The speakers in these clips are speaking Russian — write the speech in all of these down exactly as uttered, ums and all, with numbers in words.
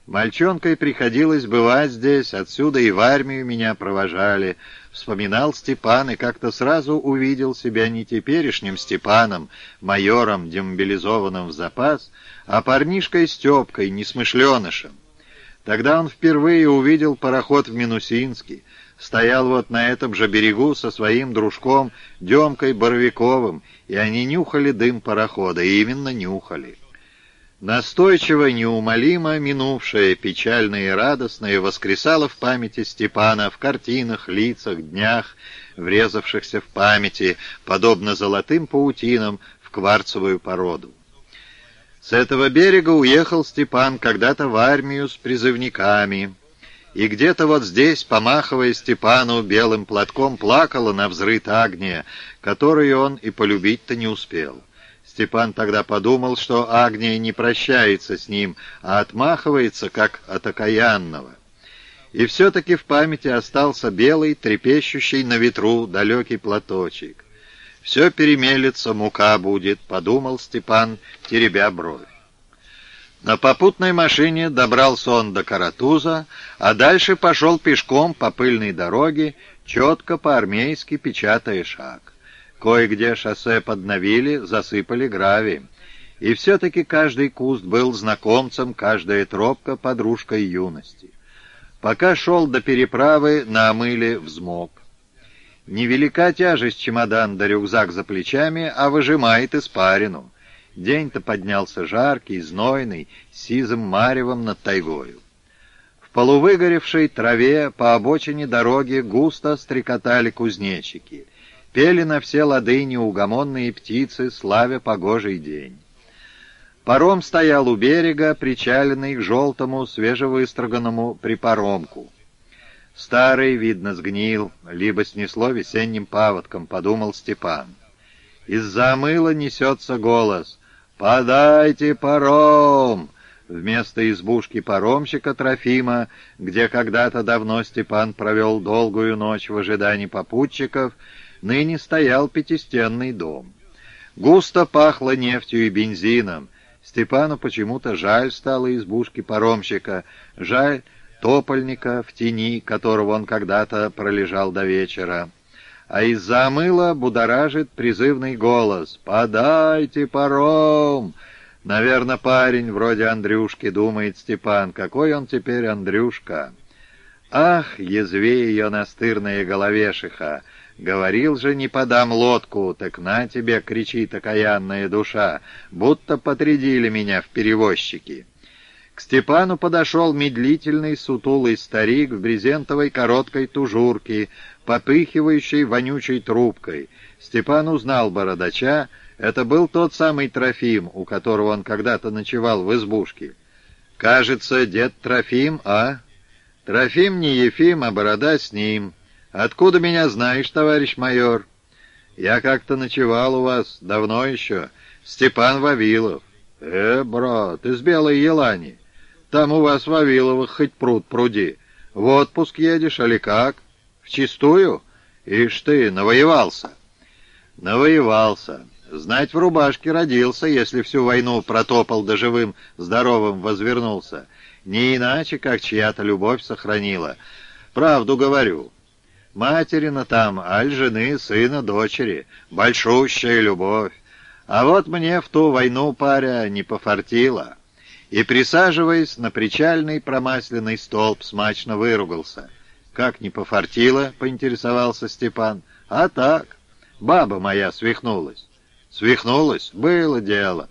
Мальчонкой приходилось бывать здесь, отсюда и в армию меня провожали. Вспоминал Степан и как-то сразу увидел себя не теперешним Степаном, майором, демобилизованным в запас, а парнишкой Степкой, несмышленышем. Тогда он впервые увидел пароход в Минусинске, стоял вот на этом же берегу со своим дружком Демкой Боровиковым, и они нюхали дым парохода, и именно нюхали. Настойчиво, неумолимо минувшее, печальное и радостное воскресало в памяти Степана в картинах, лицах, днях, врезавшихся в памяти, подобно золотым паутинам в кварцевую породу. С этого берега уехал Степан когда-то в армию с призывниками, и где-то вот здесь, помахивая Степану белым платком, плакала навзрыд Агния, которую он и полюбить-то не успел. Степан тогда подумал, что Агния не прощается с ним, а отмахивается, как от окаянного. И все-таки в памяти остался белый, трепещущий на ветру далекий платочек. «Все перемелется, мука будет», — подумал Степан, теребя бровь. На попутной машине добрался он до Каратуза, а дальше пошел пешком по пыльной дороге, четко по-армейски печатая шаг. Кое-где шоссе подновили, засыпали гравием. И все-таки каждый куст был знакомцем, каждая тропка — подружкой юности. Пока шел до переправы, на Амыле взмок. Невелика тяжесть чемодан да рюкзак за плечами, а выжимает испарину. День-то поднялся жаркий, знойный, с сизым маревом над тайгою. В полувыгоревшей траве по обочине дороги густо стрекотали кузнечики. Пели на все лады неугомонные птицы, славя погожий день. Паром стоял у берега, причаленный к желтому, свежевыстроганному припаромку. Старый, видно, сгнил, либо снесло весенним паводком, подумал Степан. Из-за Амыла несется голос: «Подайте паром!» Вместо избушки паромщика Трофима, где когда-то давно Степан провел долгую ночь в ожидании попутчиков, ныне стоял пятистенный дом. Густо пахло нефтью и бензином. Степану почему-то жаль стало избушки паромщика, жаль топольника в тени, которого он когда-то пролежал до вечера. А из-за Амыла будоражит призывный голос: «Подайте паром!» Наверное, парень вроде Андрюшки, думает Степан. Какой он теперь Андрюшка? Ах, язви ее настырная головешиха! Говорил же, не подам лодку, так на тебе, кричит окаянная душа, будто подрядили меня в перевозчики. К Степану подошел медлительный сутулый старик в брезентовой короткой тужурке, попыхивающей вонючей трубкой. Степан узнал бородача. Это был тот самый Трофим, у которого он когда-то ночевал в избушке. «Кажется, дед Трофим, а?» «Трофим не Ефим, а борода с ним. Откуда меня знаешь, товарищ майор?» «Я как-то ночевал у вас, давно еще. Степан Вавилов». «Э, брат, из Белой Елани. Там у вас, Вавиловых, хоть пруд пруди. В отпуск едешь, али как? Вчистую? Ишь ты, навоевался». «Навоевался. Знать, в рубашке родился, если всю войну протопал да живым, здоровым возвернулся. Не иначе, как чья-то любовь сохранила. Правду говорю. Материна там, аль жены, сына, дочери. Большущая любовь. А вот мне в ту войну, паря, не пофартило». И, присаживаясь на причальный промасленный столб, смачно выругался. «Как не пофартило?» — поинтересовался Степан. «А так, баба моя свихнулась». «Свихнулась? Было дело.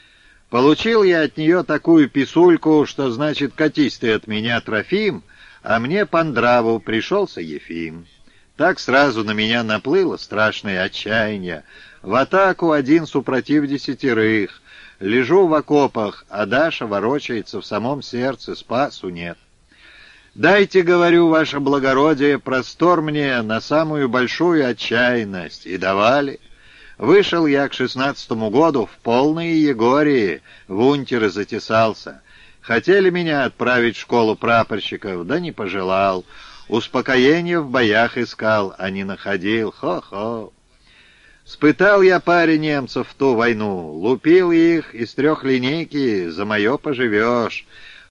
Получил я от нее такую писульку, что, значит, катись ты от меня, Трофим, а мне по нраву пришелся Ефим. Так сразу на меня наплыло страшное отчаяние. В атаку один супротив десятерых. Лежу в окопах, а Даша ворочается в самом сердце, спасу нет. Дайте, говорю, ваше благородие, простор мне на самую большую отчаянность. И давали. Вышел я к шестнадцатому году в полной егории, в унтеры затесался. Хотели меня отправить в школу прапорщиков, да не пожелал. Успокоение в боях искал, а не находил. Хо-хо. Спытал я паре немцев в ту войну, лупил их из трехлинейки, за мое поживешь.